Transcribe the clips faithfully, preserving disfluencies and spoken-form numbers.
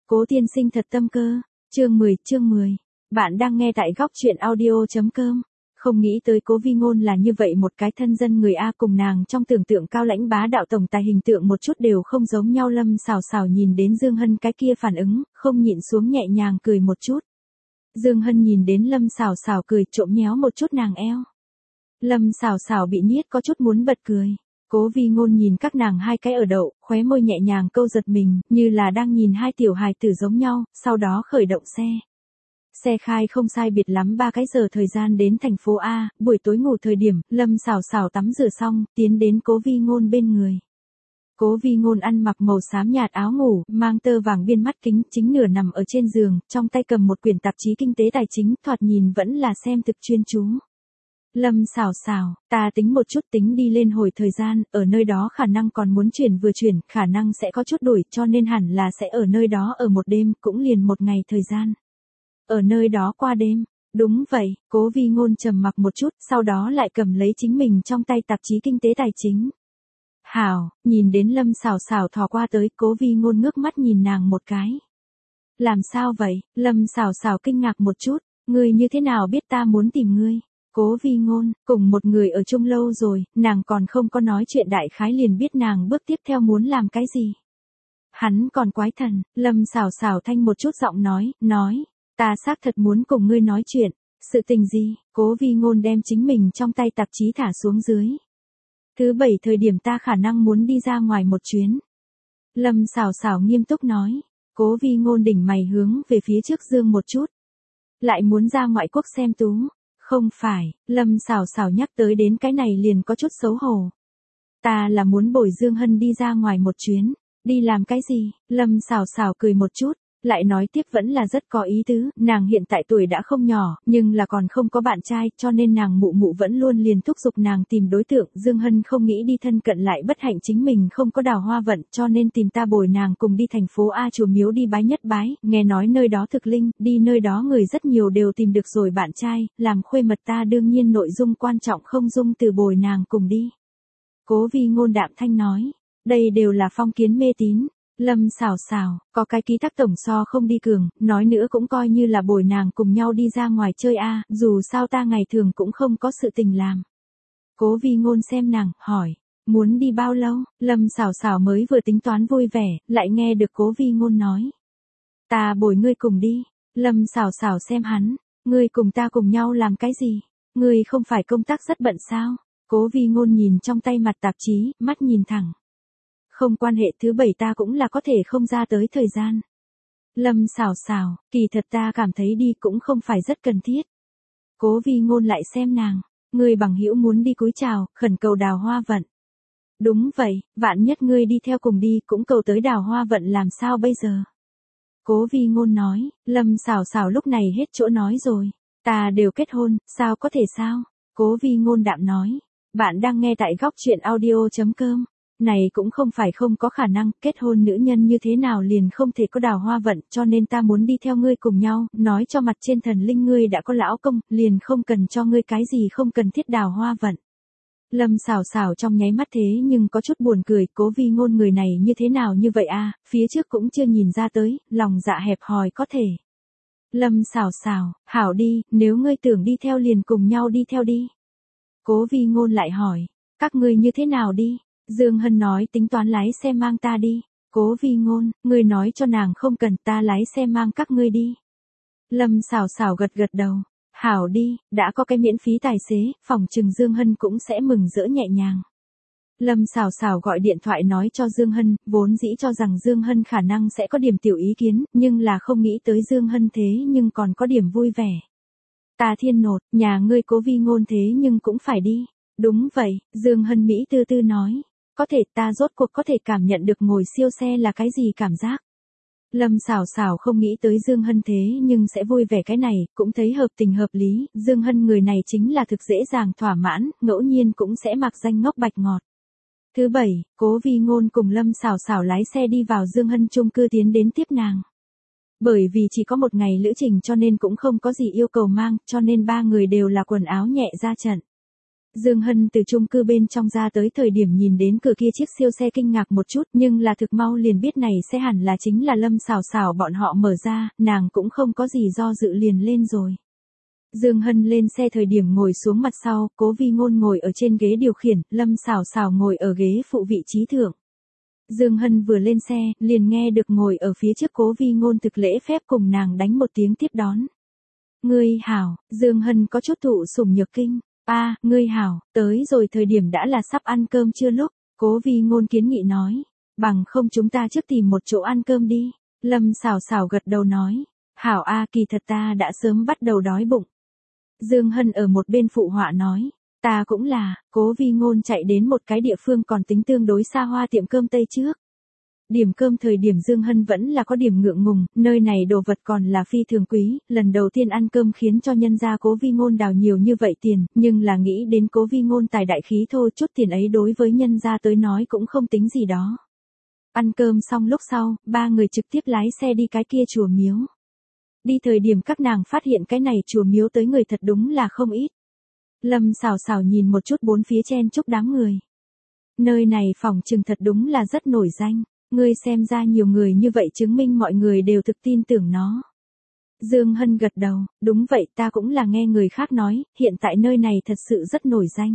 Cố tiên sinh thật tâm cơ. Chương mười, chương mười. Bạn đang nghe tại góc truyện audio.com. Không nghĩ tới Cố Vi Ngôn là như vậy một cái thân dân người A, cùng nàng trong tưởng tượng cao lãnh bá đạo tổng tài hình tượng một chút đều không giống nhau. Lâm Sảo Sảo nhìn đến Dương Hân cái kia phản ứng, không nhịn xuống nhẹ nhàng cười một chút. Dương Hân nhìn đến Lâm Sảo Sảo cười, trộm nhéo một chút nàng eo. Lâm Sảo Sảo bị niết có chút muốn bật cười. Cố Vi Ngôn nhìn các nàng hai cái ở đậu, khóe môi nhẹ nhàng câu giật mình, như là đang nhìn hai tiểu hài tử giống nhau, sau đó khởi động xe. Xe khai không sai biệt lắm ba cái giờ thời gian đến thành phố A, buổi tối ngủ thời điểm, Lâm Sảo Sảo tắm rửa xong, tiến đến Cố Vi Ngôn bên người. Cố Vi Ngôn ăn mặc màu xám nhạt áo ngủ, mang tơ vàng biên mắt kính, chính nửa nằm ở trên giường, trong tay cầm một quyển tạp chí kinh tế tài chính, thoạt nhìn vẫn là xem thực chuyên chú. Lâm Sảo Sảo, ta tính một chút, tính đi lên hồi thời gian, ở nơi đó khả năng còn muốn chuyển vừa chuyển, khả năng sẽ có chút đổi, cho nên hẳn là sẽ ở nơi đó ở một đêm, cũng liền một ngày thời gian. Ở nơi đó qua đêm. Đúng vậy, Cố Vi Ngôn trầm mặc một chút, sau đó lại cầm lấy chính mình trong tay tạp chí kinh tế tài chính. Hảo, nhìn đến Lâm Sảo Sảo thò qua tới, Cố Vi Ngôn ngước mắt nhìn nàng một cái. Làm sao vậy? Lâm Sảo Sảo kinh ngạc một chút, ngươi như thế nào biết ta muốn tìm ngươi? Cố Vi Ngôn, cùng một người ở chung lâu rồi, nàng còn không có nói chuyện đại khái liền biết nàng bước tiếp theo muốn làm cái gì. Hắn còn quái thần, Lâm Sảo Sảo thanh một chút giọng nói, nói, ta xác thật muốn cùng ngươi nói chuyện. Sự tình gì? Cố Vi Ngôn đem chính mình trong tay tạp chí thả xuống dưới. Thứ bảy thời điểm ta khả năng muốn đi ra ngoài một chuyến. Lâm Sảo Sảo nghiêm túc nói. Cố Vi Ngôn đỉnh mày hướng về phía trước dương một chút. Lại muốn ra ngoại quốc xem tú. Không phải, Lâm Sảo Sảo nhắc tới đến cái này liền có chút xấu hổ. Ta là muốn bồi Dương Hân đi ra ngoài một chuyến. Đi làm cái gì? Lâm Sảo Sảo cười một chút. Lại nói tiếp vẫn là rất có ý tứ, nàng hiện tại tuổi đã không nhỏ, nhưng là còn không có bạn trai, cho nên nàng mụ mụ vẫn luôn liền thúc giục nàng tìm đối tượng. Dương Hân không nghĩ đi thân cận lại bất hạnh chính mình không có đào hoa vận, cho nên tìm ta bồi nàng cùng đi thành phố A chùa miếu đi bái nhất bái, nghe nói nơi đó thực linh, đi nơi đó người rất nhiều đều tìm được rồi bạn trai, làm khuê mật ta đương nhiên nội dung quan trọng không dung từ bồi nàng cùng đi. Cố Vi Ngôn đạm thanh nói, đây đều là phong kiến mê tín. Lâm Sảo Sảo, có cái ký thác tổng so không đi cường, nói nữa cũng coi như là bồi nàng cùng nhau đi ra ngoài chơi a, dù sao ta ngày thường cũng không có sự tình làm. Cố Vi Ngôn xem nàng, hỏi, muốn đi bao lâu? Lâm Sảo Sảo mới vừa tính toán vui vẻ, lại nghe được Cố Vi Ngôn nói. Ta bồi ngươi cùng đi. Lâm Sảo Sảo xem hắn, ngươi cùng ta cùng nhau làm cái gì? Ngươi không phải công tác rất bận sao? Cố Vi Ngôn nhìn trong tay mặt tạp chí, mắt nhìn thẳng. Không quan hệ, thứ bảy ta cũng là có thể không ra tới thời gian. Lâm Sảo Sảo, kỳ thật ta cảm thấy đi cũng không phải rất cần thiết. Cố Vi Ngôn lại xem nàng, ngươi bằng hữu muốn đi cúi chào, khẩn cầu đào hoa vận. Đúng vậy, vạn nhất ngươi đi theo cùng đi cũng cầu tới đào hoa vận làm sao bây giờ? Cố Vi Ngôn nói, Lâm Sảo Sảo lúc này hết chỗ nói rồi. Ta đều kết hôn, sao có thể sao? Cố Vi Ngôn đạm nói, bạn đang nghe tại góc truyện audio.com. Này cũng không phải không có khả năng, kết hôn nữ nhân như thế nào liền không thể có đào hoa vận, cho nên ta muốn đi theo ngươi cùng nhau, nói cho mặt trên thần linh ngươi đã có lão công, liền không cần cho ngươi cái gì không cần thiết đào hoa vận. Lâm Sảo Sảo trong nháy mắt thế nhưng có chút buồn cười, Cố Vi Ngôn người này như thế nào như vậy a, phía trước cũng chưa nhìn ra tới, lòng dạ hẹp hòi có thể. Lâm Sảo Sảo, hảo đi, nếu ngươi tưởng đi theo liền cùng nhau đi theo đi. Cố Vi Ngôn lại hỏi, các ngươi như thế nào đi? Dương Hân nói tính toán lái xe mang ta đi. Cố Vi Ngôn, ngươi nói cho nàng không cần, ta lái xe mang các ngươi đi. Lâm Sảo Sảo gật gật đầu. Hảo đi, đã có cái miễn phí tài xế, phòng trừng Dương Hân cũng sẽ mừng rỡ nhẹ nhàng. Lâm Sảo Sảo gọi điện thoại nói cho Dương Hân, vốn dĩ cho rằng Dương Hân khả năng sẽ có điểm tiểu ý kiến, nhưng là không nghĩ tới Dương Hân thế nhưng còn có điểm vui vẻ. Ta thiên nột, nhà ngươi Cố Vi Ngôn thế nhưng cũng phải đi. Đúng vậy, Dương Hân Mỹ tư tư nói. Có thể, ta rốt cuộc có thể cảm nhận được ngồi siêu xe là cái gì cảm giác. Lâm Sảo Sảo không nghĩ tới Dương Hân thế nhưng sẽ vui vẻ cái này, cũng thấy hợp tình hợp lý, Dương Hân người này chính là thực dễ dàng thỏa mãn, ngẫu nhiên cũng sẽ mặc danh ngốc bạch ngọt. Thứ bảy, Cố Vi Ngôn cùng Lâm Sảo Sảo lái xe đi vào Dương Hân chung cư tiến đến tiếp nàng. Bởi vì chỉ có một ngày lữ trình cho nên cũng không có gì yêu cầu mang, cho nên ba người đều là quần áo nhẹ ra trận. Dương Hân từ chung cư bên trong ra tới thời điểm nhìn đến cửa kia chiếc siêu xe kinh ngạc một chút, nhưng là thực mau liền biết này xe hẳn là chính là Lâm Sảo Sảo bọn họ mở ra, nàng cũng không có gì do dự liền lên rồi. Dương Hân lên xe thời điểm ngồi xuống mặt sau, Cố Vi Ngôn ngồi ở trên ghế điều khiển, Lâm Sảo Sảo ngồi ở ghế phụ vị trí thượng. Dương Hân vừa lên xe, liền nghe được ngồi ở phía trước Cố Vi Ngôn thực lễ phép cùng nàng đánh một tiếng tiếp đón. Ngươi hảo, Dương Hân có chút thụ sủng nhược kinh. A, à, ngươi hảo, tới rồi thời điểm đã là sắp ăn cơm chưa lúc, Cố Vi Ngôn kiến nghị nói, bằng không chúng ta trước tìm một chỗ ăn cơm đi. Lâm Sảo Sảo gật đầu nói, hảo a, kỳ thật ta đã sớm bắt đầu đói bụng. Dương Hân ở một bên phụ họa nói, ta cũng là. Cố Vi Ngôn chạy đến một cái địa phương còn tính tương đối xa hoa tiệm cơm Tây trước. Điểm cơm thời điểm Dương Hân vẫn là có điểm ngượng ngùng, nơi này đồ vật còn là phi thường quý, lần đầu tiên ăn cơm khiến cho nhân gia Cố Vi Ngôn đào nhiều như vậy tiền, nhưng là nghĩ đến Cố Vi Ngôn tài đại khí thô, chút tiền ấy đối với nhân gia tới nói cũng không tính gì đó. Ăn cơm xong lúc sau, ba người trực tiếp lái xe đi cái kia chùa miếu. Đi thời điểm các nàng phát hiện cái này chùa miếu tới người thật đúng là không ít. Lâm Sảo Sảo nhìn một chút bốn phía chen chúc đám người. Nơi này phỏng chừng thật đúng là rất nổi danh. Ngươi xem ra nhiều người như vậy chứng minh mọi người đều thực tin tưởng nó. Dương Hân gật đầu, đúng vậy, ta cũng là nghe người khác nói, hiện tại nơi này thật sự rất nổi danh.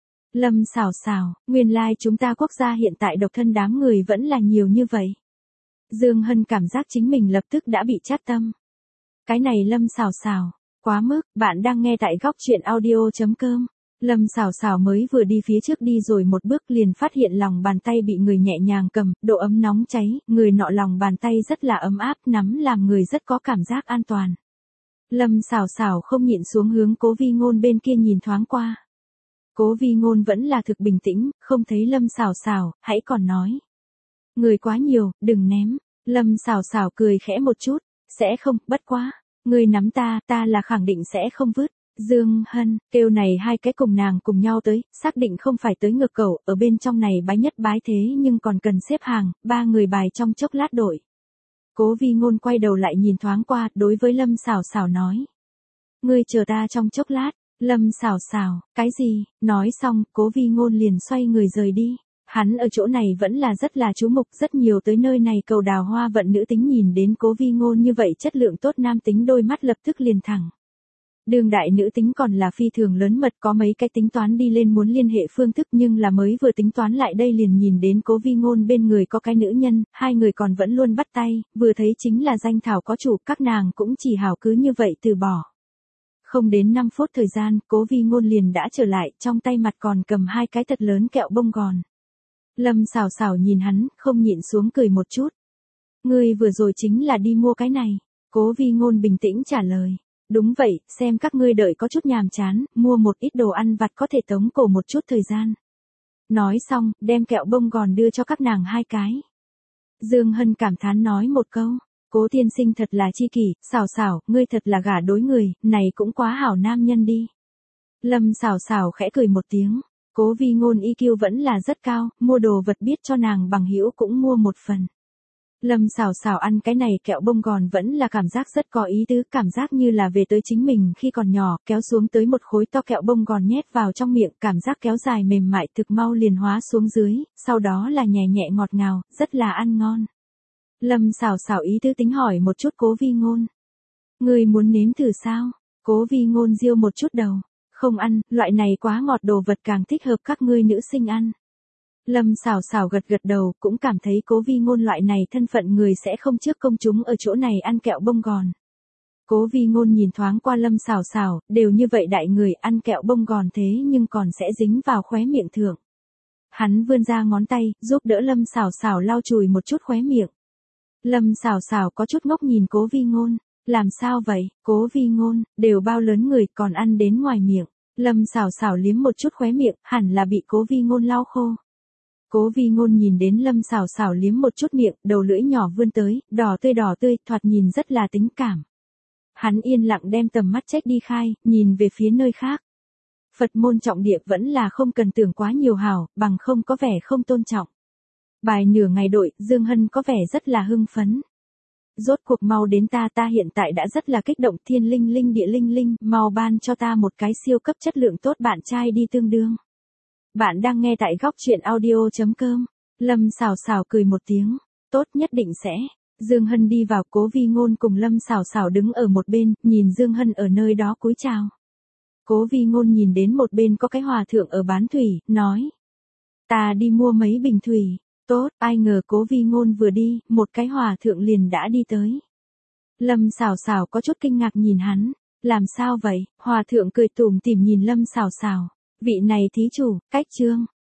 Lâm Sảo Sảo, nguyên lai like chúng ta quốc gia hiện tại độc thân đám người vẫn là nhiều như vậy. Dương Hân cảm giác chính mình lập tức đã bị chát tâm. Cái này Lâm Sảo Sảo, quá mức, bạn đang nghe tại góc truyện audio chấm com. Lâm Sảo Sảo mới vừa đi phía trước đi rồi một bước liền phát hiện lòng bàn tay bị người nhẹ nhàng cầm, độ ấm nóng cháy, người nọ lòng bàn tay rất là ấm áp, nắm làm người rất có cảm giác an toàn. Lâm Sảo Sảo không nhịn xuống hướng Cố Vi Ngôn bên kia nhìn thoáng qua. Cố Vi Ngôn vẫn là thực bình tĩnh, không thấy Lâm Sảo Sảo, hãy còn nói. Người quá nhiều, đừng ném. Lâm Sảo Sảo cười khẽ một chút, sẽ không, bất quá. Người nắm ta, ta là khẳng định sẽ không vứt. Dương Hân, kêu này hai cái cùng nàng cùng nhau tới, xác định không phải tới ngược cầu, ở bên trong này bái nhất bái thế nhưng còn cần xếp hàng, ba người bài trong chốc lát đổi. Cố Vi Ngôn quay đầu lại nhìn thoáng qua, đối với Lâm Sảo Sảo nói. Ngươi chờ ta trong chốc lát. Lâm Sảo Sảo, cái gì? Nói xong, Cố Vi Ngôn liền xoay người rời đi. Hắn ở chỗ này vẫn là rất là chú mục, rất nhiều tới nơi này cầu đào hoa vận nữ tính nhìn đến Cố Vi Ngôn như vậy chất lượng tốt nam tính đôi mắt lập tức liền thẳng. Đương đại nữ tính còn là phi thường lớn mật, có mấy cái tính toán đi lên muốn liên hệ phương thức, nhưng là mới vừa tính toán lại đây liền nhìn đến Cố Vi Ngôn bên người có cái nữ nhân, hai người còn vẫn luôn bắt tay, vừa thấy chính là danh thảo có chủ, các nàng cũng chỉ hảo cứ như vậy từ bỏ. Không đến năm phút thời gian, Cố Vi Ngôn liền đã trở lại, trong tay mặt còn cầm hai cái thật lớn kẹo bông gòn. Lâm Sảo Sảo nhìn hắn, không nhịn xuống cười một chút. Ngươi vừa rồi chính là đi mua cái này. Cố Vi Ngôn bình tĩnh trả lời. Đúng vậy, xem các ngươi đợi có chút nhàm chán, mua một ít đồ ăn vặt có thể tống cổ một chút thời gian. Nói xong, đem kẹo bông gòn đưa cho các nàng hai cái. Dương Hân cảm thán nói một câu. Cố tiên sinh thật là chi kỷ, Sảo Sảo, ngươi thật là gả đối người, này cũng quá hảo nam nhân đi. Lâm Sảo Sảo khẽ cười một tiếng. Cố Vi Ngôn i kiu vẫn là rất cao, mua đồ vật biết cho nàng bằng hữu cũng mua một phần. Lâm Sảo Sảo ăn cái này kẹo bông gòn vẫn là cảm giác rất có ý tứ, cảm giác như là về tới chính mình khi còn nhỏ, kéo xuống tới một khối to kẹo bông gòn nhét vào trong miệng, cảm giác kéo dài mềm mại thực mau liền hóa xuống dưới, sau đó là nhẹ nhẹ ngọt ngào, rất là ăn ngon. Lâm Sảo Sảo ý tứ tính hỏi một chút Cố Vi Ngôn. Người muốn nếm thử sao? Cố Vi Ngôn giêu một chút đầu. Không ăn, loại này quá ngọt đồ vật càng thích hợp các ngươi nữ sinh ăn. Lâm Sảo Sảo gật gật đầu, cũng cảm thấy Cố Vi Ngôn loại này thân phận người sẽ không trước công chúng ở chỗ này ăn kẹo bông gòn. Cố Vi Ngôn nhìn thoáng qua Lâm Sảo Sảo, đều như vậy đại người ăn kẹo bông gòn thế nhưng còn sẽ dính vào khóe miệng thượng. Hắn vươn ra ngón tay, giúp đỡ Lâm Sảo Sảo lau chùi một chút khóe miệng. Lâm Sảo Sảo có chút ngốc nhìn Cố Vi Ngôn. Làm sao vậy, Cố Vi Ngôn, đều bao lớn người còn ăn đến ngoài miệng. Lâm Sảo Sảo liếm một chút khóe miệng, hẳn là bị Cố Vi Ngôn lau khô. Cố Vi Ngôn nhìn đến Lâm Sảo Sảo liếm một chút miệng, đầu lưỡi nhỏ vươn tới, đỏ tươi đỏ tươi, thoạt nhìn rất là tính cảm. Hắn yên lặng đem tầm mắt trách đi khai, nhìn về phía nơi khác. Phật môn trọng địa vẫn là không cần tưởng quá nhiều hảo, bằng không có vẻ không tôn trọng. Bài nửa ngày đội, Dương Hân có vẻ rất là hưng phấn. rốt cuộc mau đến ta, ta hiện tại đã rất là kích động, thiên linh linh địa linh linh, mau ban cho ta một cái siêu cấp chất lượng tốt bạn trai đi tương đương. Bạn đang nghe tại góc truyện audio.com. Lâm Sảo Sảo cười một tiếng, tốt nhất định sẽ. Dương Hân đi vào, Cố Vi Ngôn cùng Lâm Sảo Sảo đứng ở một bên, nhìn Dương Hân ở nơi đó cúi chào. Cố Vi Ngôn nhìn đến một bên có cái hòa thượng ở bán thủy, nói. Ta đi mua mấy bình thủy. Tốt, ai ngờ Cố Vi Ngôn vừa đi, một cái hòa thượng liền đã đi tới. Lâm Sảo Sảo có chút kinh ngạc nhìn hắn, làm sao vậy? Hòa thượng cười tủm tỉm nhìn Lâm Sảo Sảo, vị này thí chủ, cách trương,